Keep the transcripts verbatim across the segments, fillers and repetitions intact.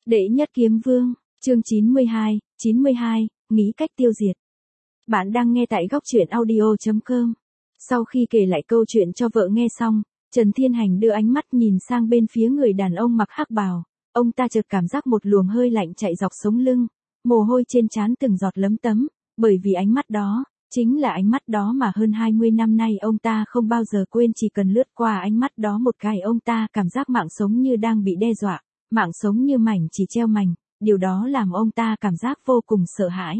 Đệ nhất kiếm vương, chương chín mươi hai, chín mươi hai, nghĩ cách tiêu diệt. Bạn đang nghe tại góc truyện audio chấm com. Sau khi kể lại câu chuyện cho vợ nghe xong, Trần Thiên Hành đưa ánh mắt nhìn sang bên phía người đàn ông mặc hắc bào, ông ta chợt cảm giác một luồng hơi lạnh chạy dọc sống lưng, mồ hôi trên trán từng giọt lấm tấm, bởi vì ánh mắt đó, chính là ánh mắt đó mà hơn hai mươi năm nay ông ta không bao giờ quên, chỉ cần lướt qua ánh mắt đó một cái ông ta cảm giác mạng sống như đang bị đe dọa, mạng sống như mảnh chỉ treo mảnh, điều đó làm ông ta cảm giác vô cùng sợ hãi.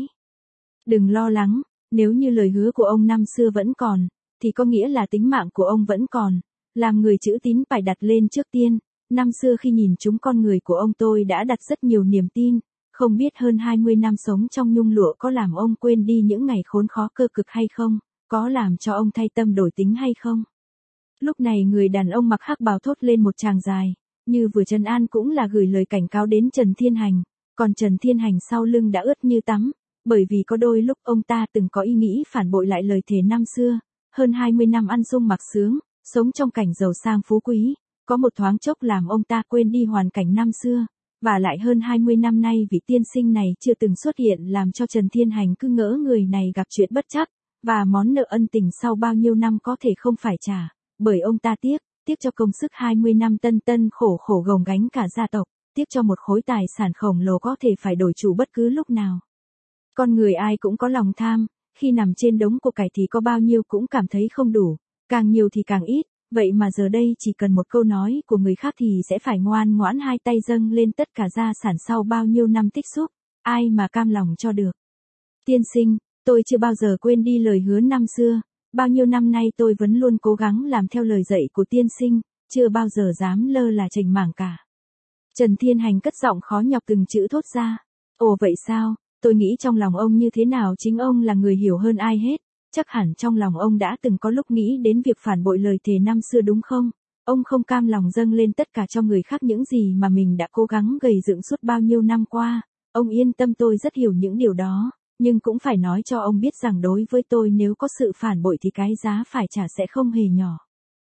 Đừng lo lắng, nếu như lời hứa của ông năm xưa vẫn còn, thì có nghĩa là tính mạng của ông vẫn còn, làm người chữ tín phải đặt lên trước tiên, năm xưa khi nhìn chúng con người của ông tôi đã đặt rất nhiều niềm tin, không biết hơn hai mươi năm sống trong nhung lụa có làm ông quên đi những ngày khốn khó cơ cực hay không, có làm cho ông thay tâm đổi tính hay không. Lúc này người đàn ông mặc hắc bào thốt lên một tràng dài, như vừa trấn an cũng là gửi lời cảnh cáo đến Trần Thiên Hành, còn Trần Thiên Hành sau lưng đã ướt như tắm, bởi vì có đôi lúc ông ta từng có ý nghĩ phản bội lại lời thề năm xưa, hơn hai mươi năm ăn sung mặc sướng, sống trong cảnh giàu sang phú quý, có một thoáng chốc làm ông ta quên đi hoàn cảnh năm xưa, và lại hơn hai mươi năm nay vị tiên sinh này chưa từng xuất hiện làm cho Trần Thiên Hành cứ ngỡ người này gặp chuyện bất trắc, và món nợ ân tình sau bao nhiêu năm có thể không phải trả, bởi ông ta tiếc, tiếc cho công sức hai mươi năm tân tân khổ khổ gồng gánh cả gia tộc, tiếc cho một khối tài sản khổng lồ có thể phải đổi chủ bất cứ lúc nào. Con người ai cũng có lòng tham, khi nằm trên đống của cải thì có bao nhiêu cũng cảm thấy không đủ, càng nhiều thì càng ít, vậy mà giờ đây chỉ cần một câu nói của người khác thì sẽ phải ngoan ngoãn hai tay dâng lên tất cả gia sản sau bao nhiêu năm tích xúc, ai mà cam lòng cho được. Tiên sinh, tôi chưa bao giờ quên đi lời hứa năm xưa, bao nhiêu năm nay tôi vẫn luôn cố gắng làm theo lời dạy của tiên sinh, chưa bao giờ dám lơ là chểnh mảng cả. Trần Thiên Hành cất giọng khó nhọc từng chữ thốt ra. Ồ vậy sao, tôi nghĩ trong lòng ông như thế nào, chính ông là người hiểu hơn ai hết, chắc hẳn trong lòng ông đã từng có lúc nghĩ đến việc phản bội lời thề năm xưa đúng không? Ông không cam lòng dâng lên tất cả cho người khác những gì mà mình đã cố gắng gầy dựng suốt bao nhiêu năm qua, ông yên tâm, tôi rất hiểu những điều đó. Nhưng cũng phải nói cho ông biết rằng đối với tôi nếu có sự phản bội thì cái giá phải trả sẽ không hề nhỏ.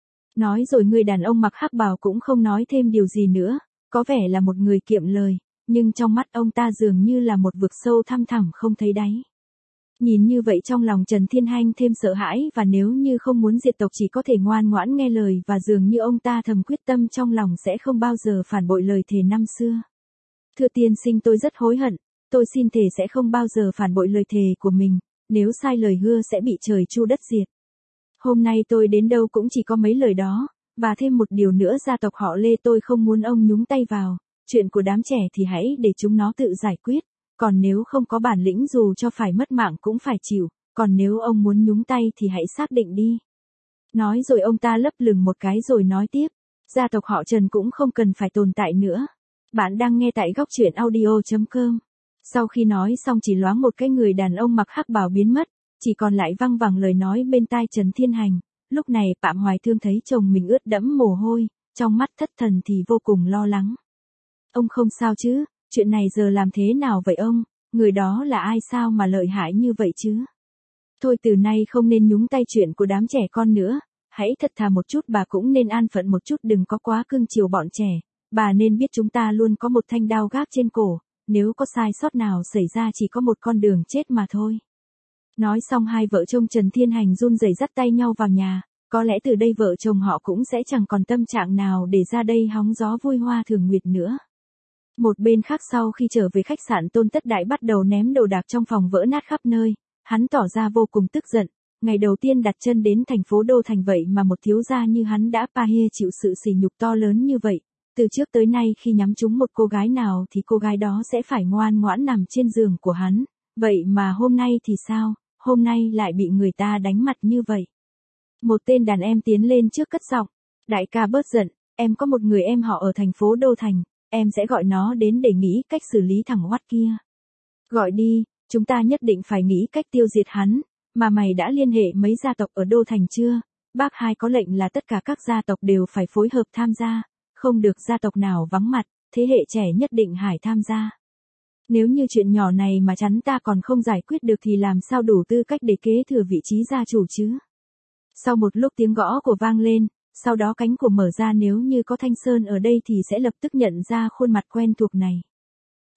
Nói rồi người đàn ông mặc hắc bào cũng không nói thêm điều gì nữa, có vẻ là một người kiệm lời, nhưng trong mắt ông ta dường như là một vực sâu thăm thẳm không thấy đáy. Nhìn như vậy trong lòng Trần Thiên Hành thêm sợ hãi, và nếu như không muốn diệt tộc chỉ có thể ngoan ngoãn nghe lời, và dường như ông ta thầm quyết tâm trong lòng sẽ không bao giờ phản bội lời thề năm xưa. Thưa tiên sinh, tôi rất hối hận. Tôi xin thề sẽ không bao giờ phản bội lời thề của mình, nếu sai lời hứa sẽ bị trời chu đất diệt. Hôm nay tôi đến đâu cũng chỉ có mấy lời đó, và thêm một điều nữa, gia tộc họ Lê tôi không muốn ông nhúng tay vào, chuyện của đám trẻ thì hãy để chúng nó tự giải quyết, còn nếu không có bản lĩnh dù cho phải mất mạng cũng phải chịu, còn nếu ông muốn nhúng tay thì hãy xác định đi. Nói rồi ông ta lấp lửng một cái rồi nói tiếp, gia tộc họ Trần cũng không cần phải tồn tại nữa. Bạn đang nghe tại góc truyện audio chấm com. Sau khi nói xong chỉ loáng một cái người đàn ông mặc hắc bào biến mất, chỉ còn lại văng vẳng lời nói bên tai Trần Thiên Hành. Lúc này Phạm Hoài Thương thấy chồng mình ướt đẫm mồ hôi, trong mắt thất thần thì vô cùng lo lắng. Ông không sao chứ, chuyện này giờ làm thế nào vậy ông, người đó là ai sao mà lợi hại như vậy chứ? Thôi từ nay không nên nhúng tay chuyện của đám trẻ con nữa, hãy thật thà một chút, bà cũng nên an phận một chút, đừng có quá cưng chiều bọn trẻ, bà nên biết chúng ta luôn có một thanh đao gác trên cổ. Nếu có sai sót nào xảy ra chỉ có một con đường chết mà thôi. Nói xong hai vợ chồng Trần Thiên Hành run rẩy dắt tay nhau vào nhà, có lẽ từ đây vợ chồng họ cũng sẽ chẳng còn tâm trạng nào để ra đây hóng gió vui hoa thường nguyệt nữa. Một bên khác, sau khi trở về khách sạn, Tôn Tất Đại bắt đầu ném đồ đạc trong phòng vỡ nát khắp nơi, hắn tỏ ra vô cùng tức giận, ngày đầu tiên đặt chân đến thành phố Đô Thành vậy mà một thiếu gia như hắn đã pa hê chịu sự sỉ nhục to lớn như vậy. Từ trước tới nay khi nhắm trúng một cô gái nào thì cô gái đó sẽ phải ngoan ngoãn nằm trên giường của hắn, vậy mà hôm nay thì sao, hôm nay lại bị người ta đánh mặt như vậy. Một tên đàn em tiến lên trước cất giọng, đại ca bớt giận, em có một người em họ ở thành phố Đô Thành, em sẽ gọi nó đến để nghĩ cách xử lý thằng oát kia. Gọi đi, chúng ta nhất định phải nghĩ cách tiêu diệt hắn, mà mày đã liên hệ mấy gia tộc ở Đô Thành chưa? Bác hai có lệnh là tất cả các gia tộc đều phải phối hợp tham gia. Không được gia tộc nào vắng mặt, thế hệ trẻ nhất định phải tham gia. Nếu như chuyện nhỏ này mà chắn ta còn không giải quyết được thì làm sao đủ tư cách để kế thừa vị trí gia chủ chứ? Sau một lúc tiếng gõ của vang lên, sau đó cánh cửa mở ra, nếu như có Thanh Sơn ở đây thì sẽ lập tức nhận ra khuôn mặt quen thuộc này.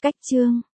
Cách chương